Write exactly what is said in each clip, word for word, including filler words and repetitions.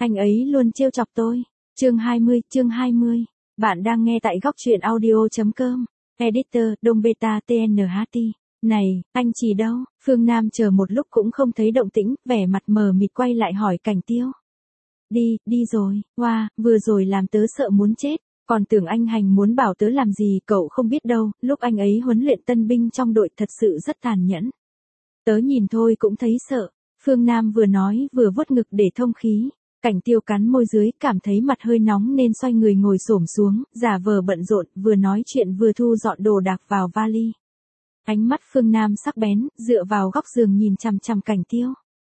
Anh ấy luôn trêu chọc tôi. Chương hai mươi, chương hai mươi. Bạn đang nghe tại góc truyện audio.com. Editor, Đông Beta tê en hát tê. Này, anh Trì đâu? Phương Nam chờ một lúc cũng không thấy động tĩnh, vẻ mặt mờ mịt quay lại hỏi Cảnh Tiêu. Đi, đi rồi, hoa, wow, vừa rồi làm tớ sợ muốn chết. Còn tưởng anh Hành muốn bảo tớ làm gì, cậu không biết đâu, lúc anh ấy huấn luyện tân binh trong đội thật sự rất tàn nhẫn. Tớ nhìn thôi cũng thấy sợ. Phương Nam vừa nói vừa vuốt ngực để thông khí. Cảnh Tiêu cắn môi dưới, cảm thấy mặt hơi nóng nên xoay người ngồi xổm xuống, giả vờ bận rộn, vừa nói chuyện vừa thu dọn đồ đạc vào vali. Ánh mắt Phương Nam sắc bén, dựa vào góc giường nhìn chằm chằm Cảnh Tiêu.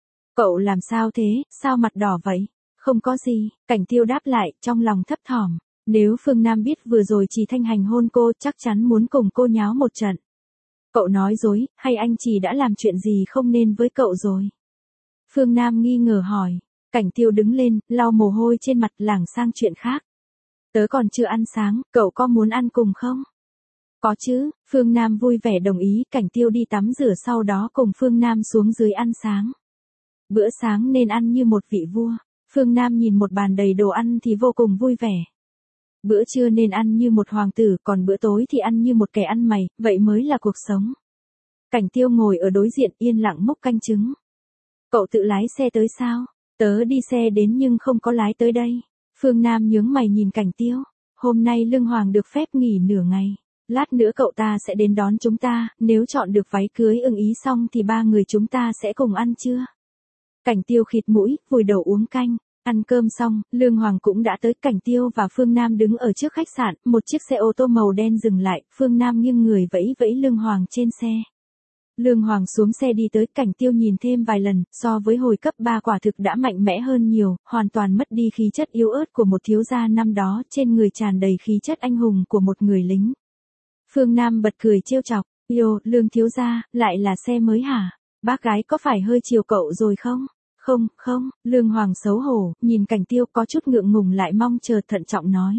Cậu làm sao thế, sao mặt đỏ vậy? Không có gì, Cảnh Tiêu đáp lại, trong lòng thấp thỏm. Nếu Phương Nam biết vừa rồi Trì Thanh Hành hôn cô, chắc chắn muốn cùng cô nháo một trận. Cậu nói dối, hay anh Trì đã làm chuyện gì không nên với cậu rồi? Phương Nam nghi ngờ hỏi. Cảnh Tiêu đứng lên, lau mồ hôi trên mặt, lảng sang chuyện khác. Tớ còn chưa ăn sáng, cậu có muốn ăn cùng không? Có chứ, Phương Nam vui vẻ đồng ý. Cảnh Tiêu đi tắm rửa sau đó cùng Phương Nam xuống dưới ăn sáng. Bữa sáng nên ăn như một vị vua. Phương Nam nhìn một bàn đầy đồ ăn thì vô cùng vui vẻ. Bữa trưa nên ăn như một hoàng tử, còn bữa tối thì ăn như một kẻ ăn mày, vậy mới là cuộc sống. Cảnh Tiêu ngồi ở đối diện yên lặng múc canh trứng. Cậu tự lái xe tới sao? Tớ đi xe đến nhưng không có lái tới đây. Phương Nam nhướng mày nhìn Cảnh Tiêu. Hôm nay Lương Hoàng được phép nghỉ nửa ngày. Lát nữa cậu ta sẽ đến đón chúng ta, nếu chọn được váy cưới ưng ý xong thì ba người chúng ta sẽ cùng ăn trưa. Cảnh Tiêu khịt mũi, vùi đầu uống canh. Ăn cơm xong, Lương Hoàng cũng đã tới. Cảnh Tiêu và Phương Nam đứng ở trước khách sạn, một chiếc xe ô tô màu đen dừng lại, Phương Nam nghiêng người vẫy vẫy Lương Hoàng trên xe. Lương Hoàng xuống xe đi tới. Cảnh Tiêu nhìn thêm vài lần, so với hồi cấp ba quả thực đã mạnh mẽ hơn nhiều, hoàn toàn mất đi khí chất yếu ớt của một thiếu gia năm đó, trên người tràn đầy khí chất anh hùng của một người lính. Phương Nam bật cười trêu chọc, "Yo, Lương thiếu gia, lại là xe mới hả? Bác gái có phải hơi chiều cậu rồi không?" "Không, không." Lương Hoàng xấu hổ, nhìn Cảnh Tiêu có chút ngượng ngùng lại mong chờ, thận trọng nói.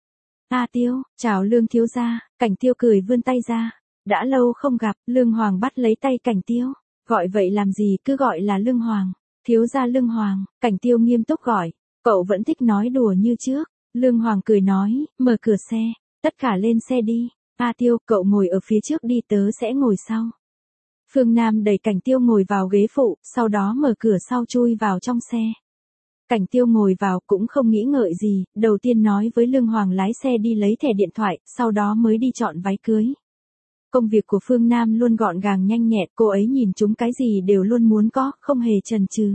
"A Tiêu, chào Lương thiếu gia." Cảnh Tiêu cười vươn tay ra. "Đã lâu không gặp." Lương Hoàng bắt lấy tay Cảnh Tiêu. "Gọi vậy làm gì, cứ gọi là Lương Hoàng." "Thiếu gia Lương Hoàng." Cảnh Tiêu nghiêm túc gọi. "Cậu vẫn thích nói đùa như trước." Lương Hoàng cười nói, "Mở cửa xe, tất cả lên xe đi. A Tiêu, cậu ngồi ở phía trước đi, tớ sẽ ngồi sau." Phương Nam đẩy Cảnh Tiêu ngồi vào ghế phụ, sau đó mở cửa sau chui vào trong xe. Cảnh Tiêu ngồi vào cũng không nghĩ ngợi gì, đầu tiên nói với Lương Hoàng lái xe đi lấy thẻ điện thoại, sau đó mới đi chọn váy cưới. Công việc của Phương Nam luôn gọn gàng nhanh nhẹn, cô ấy nhìn chúng cái gì đều luôn muốn có, không hề chần chừ.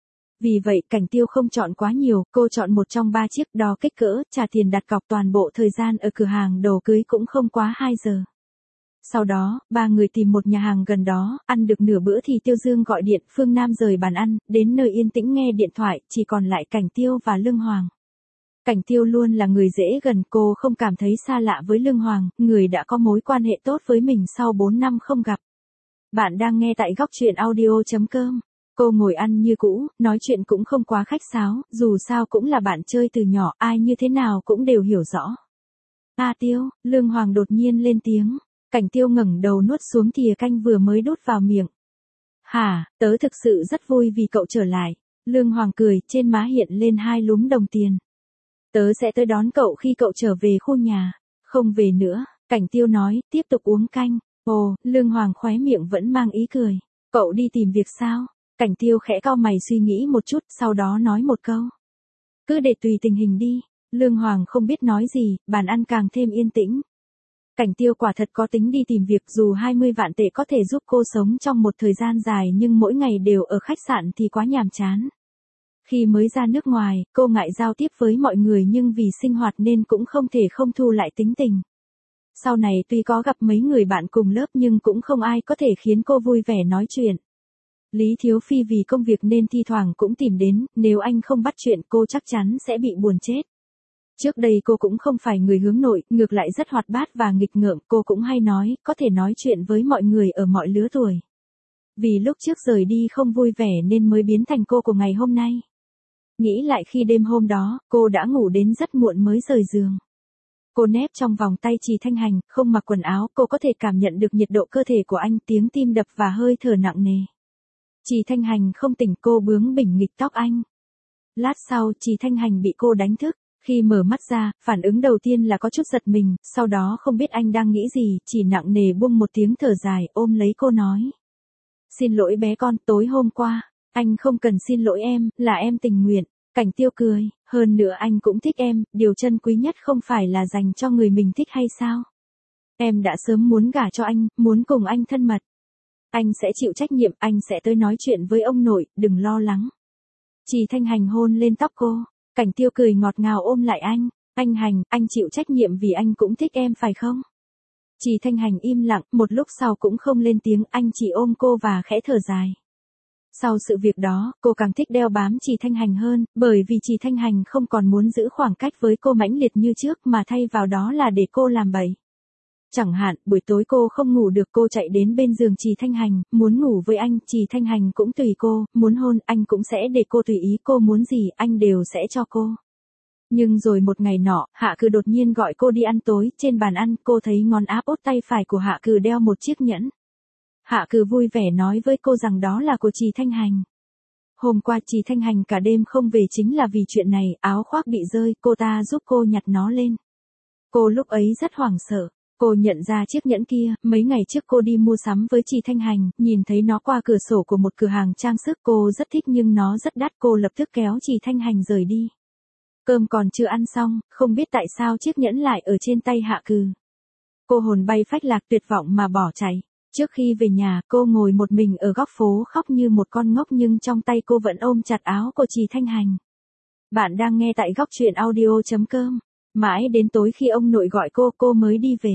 Vì vậy Cảnh Tiêu không chọn quá nhiều, cô chọn một trong ba chiếc, đo kích cỡ, trả tiền đặt cọc, toàn bộ thời gian ở cửa hàng đồ cưới cũng không quá hai giờ. Sau đó, ba người tìm một nhà hàng gần đó, ăn được nửa bữa thì Tiêu Dương gọi điện, Phương Nam rời bàn ăn, đến nơi yên tĩnh nghe điện thoại, chỉ còn lại Cảnh Tiêu và Lương Hoàng. Cảnh Tiêu luôn là người dễ gần, cô không cảm thấy xa lạ với Lương Hoàng, người đã có mối quan hệ tốt với mình sau bốn năm không gặp. Bạn đang nghe tại góc truyện audio.com. Cô ngồi ăn như cũ, nói chuyện cũng không quá khách sáo, dù sao cũng là bạn chơi từ nhỏ, ai như thế nào cũng đều hiểu rõ. "A Tiêu." Lương Hoàng đột nhiên lên tiếng. Cảnh Tiêu ngẩng đầu nuốt xuống thìa canh vừa mới đút vào miệng. "Hả, tớ thực sự rất vui vì cậu trở lại." Lương Hoàng cười, trên má hiện lên hai lúm đồng tiền. "Tớ sẽ tới đón cậu khi cậu trở về khu nhà." "Không về nữa." Cảnh Tiêu nói, tiếp tục uống canh. Ồ, Lương Hoàng khóe miệng vẫn mang ý cười. "Cậu đi tìm việc sao?" Cảnh Tiêu khẽ cau mày suy nghĩ một chút, sau đó nói một câu. "Cứ để tùy tình hình đi." Lương Hoàng không biết nói gì, bàn ăn càng thêm yên tĩnh. Cảnh Tiêu quả thật có tính đi tìm việc, dù hai mươi vạn tệ có thể giúp cô sống trong một thời gian dài nhưng mỗi ngày đều ở khách sạn thì quá nhàm chán. Khi mới ra nước ngoài, cô ngại giao tiếp với mọi người nhưng vì sinh hoạt nên cũng không thể không thu lại tính tình. Sau này tuy có gặp mấy người bạn cùng lớp nhưng cũng không ai có thể khiến cô vui vẻ nói chuyện. Lý Thiếu Phi vì công việc nên thi thoảng cũng tìm đến, nếu anh không bắt chuyện cô chắc chắn sẽ bị buồn chết. Trước đây cô cũng không phải người hướng nội, ngược lại rất hoạt bát và nghịch ngợm, cô cũng hay nói, có thể nói chuyện với mọi người ở mọi lứa tuổi. Vì lúc trước rời đi không vui vẻ nên mới biến thành cô của ngày hôm nay. Nghĩ lại khi đêm hôm đó, cô đã ngủ đến rất muộn mới rời giường. Cô nép trong vòng tay Trì Thanh Hành, không mặc quần áo, cô có thể cảm nhận được nhiệt độ cơ thể của anh, tiếng tim đập và hơi thở nặng nề. Trì Thanh Hành không tỉnh, cô bướng bỉnh nghịch tóc anh. lát sau Trì Thanh Hành bị cô đánh thức. Khi mở mắt ra, phản ứng đầu tiên là có chút giật mình, sau đó không biết anh đang nghĩ gì, chỉ nặng nề buông một tiếng thở dài, ôm lấy cô nói. Xin lỗi bé con, tối hôm qua, anh không cần xin lỗi em, là em tình nguyện. Cảnh Tiêu cười, hơn nữa anh cũng thích em, điều chân quý nhất không phải là dành cho người mình thích hay sao? Em đã sớm muốn gả cho anh, muốn cùng anh thân mật. Anh sẽ chịu trách nhiệm, anh sẽ tới nói chuyện với ông nội, đừng lo lắng. Trì Thanh Hành hôn lên tóc cô, Cảnh Tiêu cười ngọt ngào ôm lại anh, anh Hành, anh chịu trách nhiệm vì anh cũng thích em phải không? Trì Thanh Hành im lặng, một lúc sau cũng không lên tiếng, anh chỉ ôm cô và khẽ thở dài. Sau sự việc đó, cô càng thích đeo bám Trì Thanh Hành hơn, bởi vì Trì Thanh Hành không còn muốn giữ khoảng cách với cô mãnh liệt như trước mà thay vào đó là để cô làm bậy. Chẳng hạn, buổi tối cô không ngủ được cô chạy đến bên giường Trì Thanh Hành, muốn ngủ với anh, Trì Thanh Hành cũng tùy cô, muốn hôn, anh cũng sẽ để cô tùy ý, cô muốn gì, anh đều sẽ cho cô. Nhưng rồi một ngày nọ, Hạ Cừ đột nhiên gọi cô đi ăn tối, trên bàn ăn, cô thấy ngón áp út tay phải của Hạ Cừ đeo một chiếc nhẫn. Hạ Cừ vui vẻ nói với cô rằng đó là của Trì Thanh Hành. Hôm qua Trì Thanh Hành cả đêm không về chính là vì chuyện này, áo khoác bị rơi, cô ta giúp cô nhặt nó lên. Cô lúc ấy rất hoảng sợ. Cô nhận ra chiếc nhẫn kia, mấy ngày trước cô đi mua sắm với Trì Thanh Hành, nhìn thấy nó qua cửa sổ của một cửa hàng trang sức, cô rất thích nhưng nó rất đắt, cô lập tức kéo Trì Thanh Hành rời đi. Cơm còn chưa ăn xong, không biết tại sao chiếc nhẫn lại ở trên tay Hạ Cừ. Cô hồn bay phách lạc tuyệt vọng mà bỏ chạy. Trước khi về nhà, cô ngồi một mình ở góc phố khóc như một con ngốc nhưng trong tay cô vẫn ôm chặt áo của Trì Thanh Hành. Bạn đang nghe tại góc truyện audio chấm com. Mãi đến tối khi ông nội gọi cô, cô mới đi về.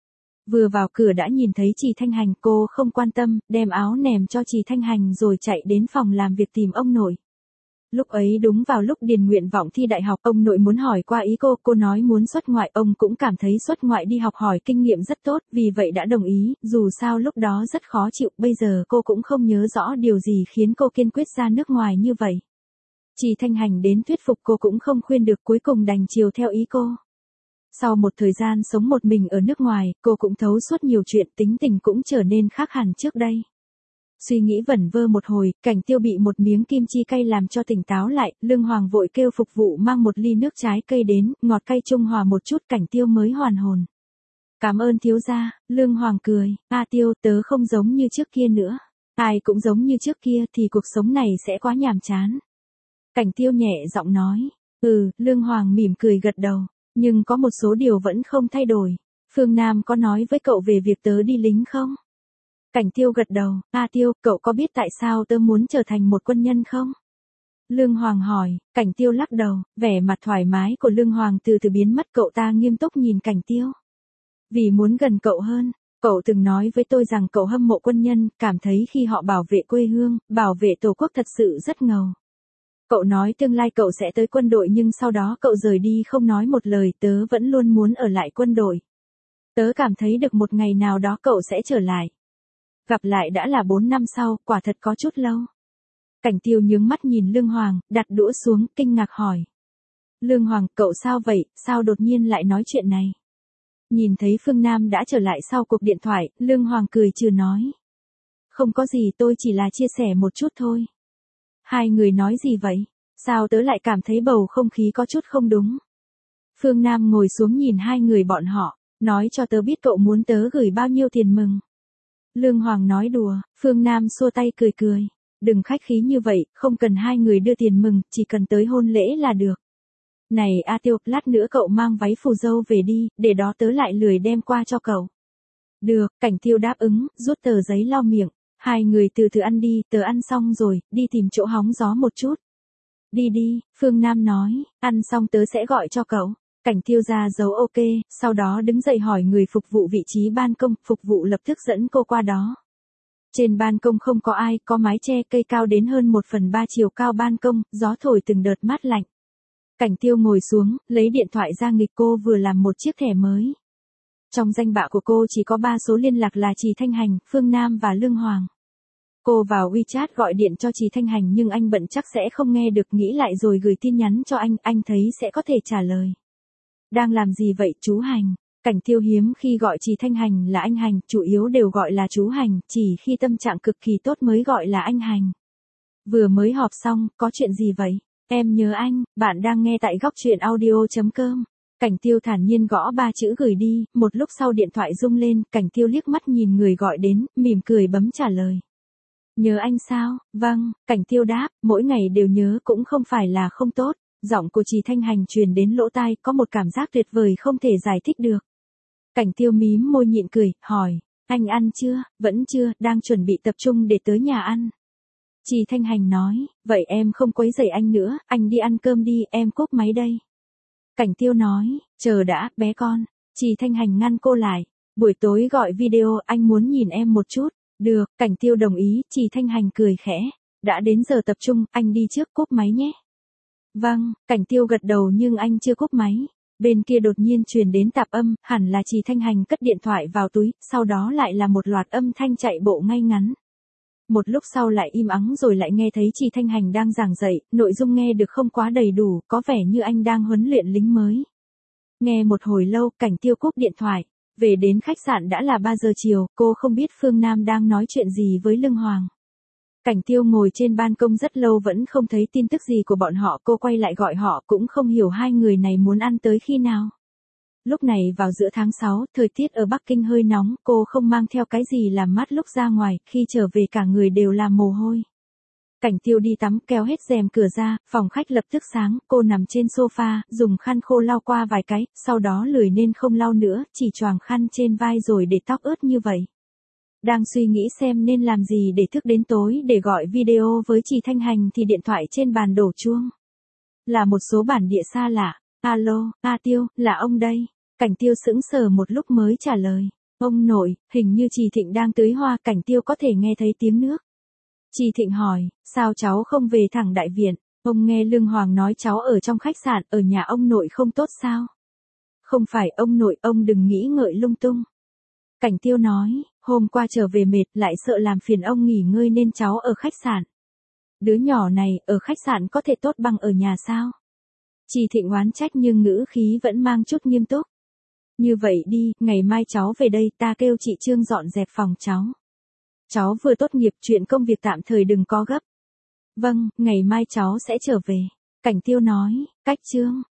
Vừa vào cửa đã nhìn thấy Trì Thanh Hành, cô không quan tâm, đem áo nèm cho Trì Thanh Hành rồi chạy đến phòng làm việc tìm ông nội. Lúc ấy đúng vào lúc điền nguyện vọng thi đại học, ông nội muốn hỏi qua ý cô, cô nói muốn xuất ngoại, ông cũng cảm thấy xuất ngoại đi học hỏi kinh nghiệm rất tốt, vì vậy đã đồng ý, dù sao lúc đó rất khó chịu, bây giờ cô cũng không nhớ rõ điều gì khiến cô kiên quyết ra nước ngoài như vậy. Trì Thanh Hành đến thuyết phục cô cũng không khuyên được, cuối cùng đành chiều theo ý cô. Sau một thời gian sống một mình ở nước ngoài, cô cũng thấu suốt nhiều chuyện, tính tình cũng trở nên khác hẳn trước đây. Suy nghĩ vẩn vơ một hồi, Cảnh Tiêu bị một miếng kim chi cay làm cho tỉnh táo lại, Lương Hoàng vội kêu phục vụ mang một ly nước trái cây đến, ngọt cay trung hòa một chút, Cảnh Tiêu mới hoàn hồn. Cảm ơn thiếu gia, Lương Hoàng cười, A Tiêu, tớ không giống như trước kia nữa. Ai cũng giống như trước kia thì cuộc sống này sẽ quá nhàm chán. Cảnh Tiêu nhẹ giọng nói, ừ, Lương Hoàng mỉm cười gật đầu, nhưng có một số điều vẫn không thay đổi. Phương Nam có nói với cậu về việc tớ đi lính không? Cảnh Tiêu gật đầu, A Tiêu, cậu có biết tại sao tớ muốn trở thành một quân nhân không? Lương Hoàng hỏi, Cảnh Tiêu lắc đầu, vẻ mặt thoải mái của Lương Hoàng từ từ biến mất, cậu ta nghiêm túc nhìn Cảnh Tiêu. Vì muốn gần cậu hơn, cậu từng nói với tôi rằng cậu hâm mộ quân nhân, cảm thấy khi họ bảo vệ quê hương, bảo vệ tổ quốc thật sự rất ngầu. Cậu nói tương lai cậu sẽ tới quân đội nhưng sau đó cậu rời đi không nói một lời, tớ vẫn luôn muốn ở lại quân đội. Tớ cảm thấy được một ngày nào đó cậu sẽ trở lại. Gặp lại đã là bốn năm sau, quả thật có chút lâu. Cảnh Tiêu nhướng mắt nhìn Lương Hoàng, đặt đũa xuống, kinh ngạc hỏi. Lương Hoàng, cậu sao vậy, sao đột nhiên lại nói chuyện này? Nhìn thấy Phương Nam đã trở lại sau cuộc điện thoại, Lương Hoàng cười trừ nói. Không có gì, tôi chỉ là chia sẻ một chút thôi. Hai người nói gì vậy? Sao tớ lại cảm thấy bầu không khí có chút không đúng? Phương Nam ngồi xuống nhìn hai người bọn họ, nói cho tớ biết cậu muốn tớ gửi bao nhiêu tiền mừng. Lương Hoàng nói đùa, Phương Nam xua tay cười cười. Đừng khách khí như vậy, không cần hai người đưa tiền mừng, chỉ cần tới hôn lễ là được. Này A Tiêu, lát nữa cậu mang váy phù dâu về đi, để đó tớ lại lười đem qua cho cậu. Được, Cảnh Tiêu đáp ứng, rút tờ giấy lau miệng. Hai người từ từ ăn đi, tớ ăn xong rồi, đi tìm chỗ hóng gió một chút. Đi đi, Phương Nam nói, ăn xong tớ sẽ gọi cho cậu. Cảnh Tiêu ra dấu ok, sau đó đứng dậy hỏi người phục vụ vị trí ban công, phục vụ lập tức dẫn cô qua đó. Trên ban công không có ai, có mái che cây cao đến hơn một phần ba chiều cao ban công, gió thổi từng đợt mát lạnh. Cảnh Tiêu ngồi xuống, lấy điện thoại ra nghịch, cô vừa làm một chiếc thẻ mới. Trong danh bạ của cô chỉ có ba số liên lạc là Trì Thanh Hành, Phương Nam và Lương Hoàng. Cô vào WeChat gọi điện cho Trì Thanh Hành nhưng anh bận chắc sẽ không nghe được, nghĩ lại rồi gửi tin nhắn cho anh, anh thấy sẽ có thể trả lời. Đang làm gì vậy chú Hành? Cảnh Tiêu hiếm khi gọi Trì Thanh Hành là anh Hành, chủ yếu đều gọi là chú Hành, chỉ khi tâm trạng cực kỳ tốt mới gọi là anh Hành. Vừa mới họp xong, có chuyện gì vậy? em nhớ anh, bạn đang nghe tại góc truyện audio.com. Cảnh Tiêu thản nhiên gõ ba chữ gửi đi, một lúc sau điện thoại rung lên, Cảnh Tiêu liếc mắt nhìn người gọi đến, mỉm cười bấm trả lời. Nhớ anh sao? Vâng, Cảnh Tiêu đáp, mỗi ngày đều nhớ cũng không phải là không tốt. Giọng của Trì Thanh Hành truyền đến lỗ tai, có một cảm giác tuyệt vời không thể giải thích được. Cảnh Tiêu mím môi nhịn cười, hỏi, anh ăn chưa? Vẫn chưa, đang chuẩn bị tập trung để tới nhà ăn. Trì Thanh Hành nói, vậy em không quấy rầy anh nữa, anh đi ăn cơm đi, em cúp máy đây. Cảnh Tiêu nói, chờ đã, bé con. Trì Thanh Hành ngăn cô lại, buổi tối gọi video, anh muốn nhìn em một chút. Được, Cảnh Tiêu đồng ý, Trì Thanh Hành cười khẽ. Đã đến giờ tập trung, anh đi trước cúp máy nhé. Vâng, Cảnh Tiêu gật đầu nhưng anh chưa cúp máy. Bên kia đột nhiên truyền đến tạp âm, hẳn là Trì Thanh Hành cất điện thoại vào túi, sau đó lại là một loạt âm thanh chạy bộ ngay ngắn. Một lúc sau lại im ắng rồi lại nghe thấy Trì Thanh Hành đang giảng dạy, nội dung nghe được không quá đầy đủ, có vẻ như anh đang huấn luyện lính mới. Nghe một hồi lâu, Cảnh Tiêu cúp điện thoại. Về đến khách sạn đã là ba giờ chiều, cô không biết Phương Nam đang nói chuyện gì với Lương Hoàng. Cảnh Tiêu ngồi trên ban công rất lâu vẫn không thấy tin tức gì của bọn họ, cô quay lại gọi họ cũng không hiểu hai người này muốn ăn tới khi nào. Lúc này vào giữa tháng sáu, thời tiết ở Bắc Kinh hơi nóng, cô không mang theo cái gì làm mát lúc ra ngoài, khi trở về cả người đều là mồ hôi. Cảnh Tiêu đi tắm, kéo hết rèm cửa ra, phòng khách lập tức sáng, cô nằm trên sofa, dùng khăn khô lau qua vài cái, sau đó lười nên không lau nữa, chỉ choàng khăn trên vai rồi để tóc ướt như vậy. Đang suy nghĩ xem nên làm gì để thức đến tối để gọi video với Trì Thanh Hành thì điện thoại trên bàn đổ chuông. Là một số bản địa xa lạ. Alo, A Tiêu, là ông đây. Cảnh Tiêu sững sờ một lúc mới trả lời. Ông nội, hình như Trì Thịnh đang tưới hoa, Cảnh Tiêu có thể nghe thấy tiếng nước. Trì Thịnh hỏi, sao cháu không về thẳng đại viện? Ông nghe Lương Hoàng nói cháu ở trong khách sạn, ở nhà ông nội không tốt sao? Không phải ông nội, ông đừng nghĩ ngợi lung tung. Cảnh Tiêu nói, hôm qua trở về mệt, lại sợ làm phiền ông nghỉ ngơi nên cháu ở khách sạn. Đứa nhỏ này, ở khách sạn có thể tốt bằng ở nhà sao? Trì Thịnh oán trách nhưng ngữ khí vẫn mang chút nghiêm túc. Như vậy đi, ngày mai cháu về đây, ta kêu chị Trương dọn dẹp phòng cháu. Cháu vừa tốt nghiệp, chuyện công việc tạm thời đừng có gấp. Vâng, ngày mai cháu sẽ trở về. Cảnh Tiêu nói, cách Trương,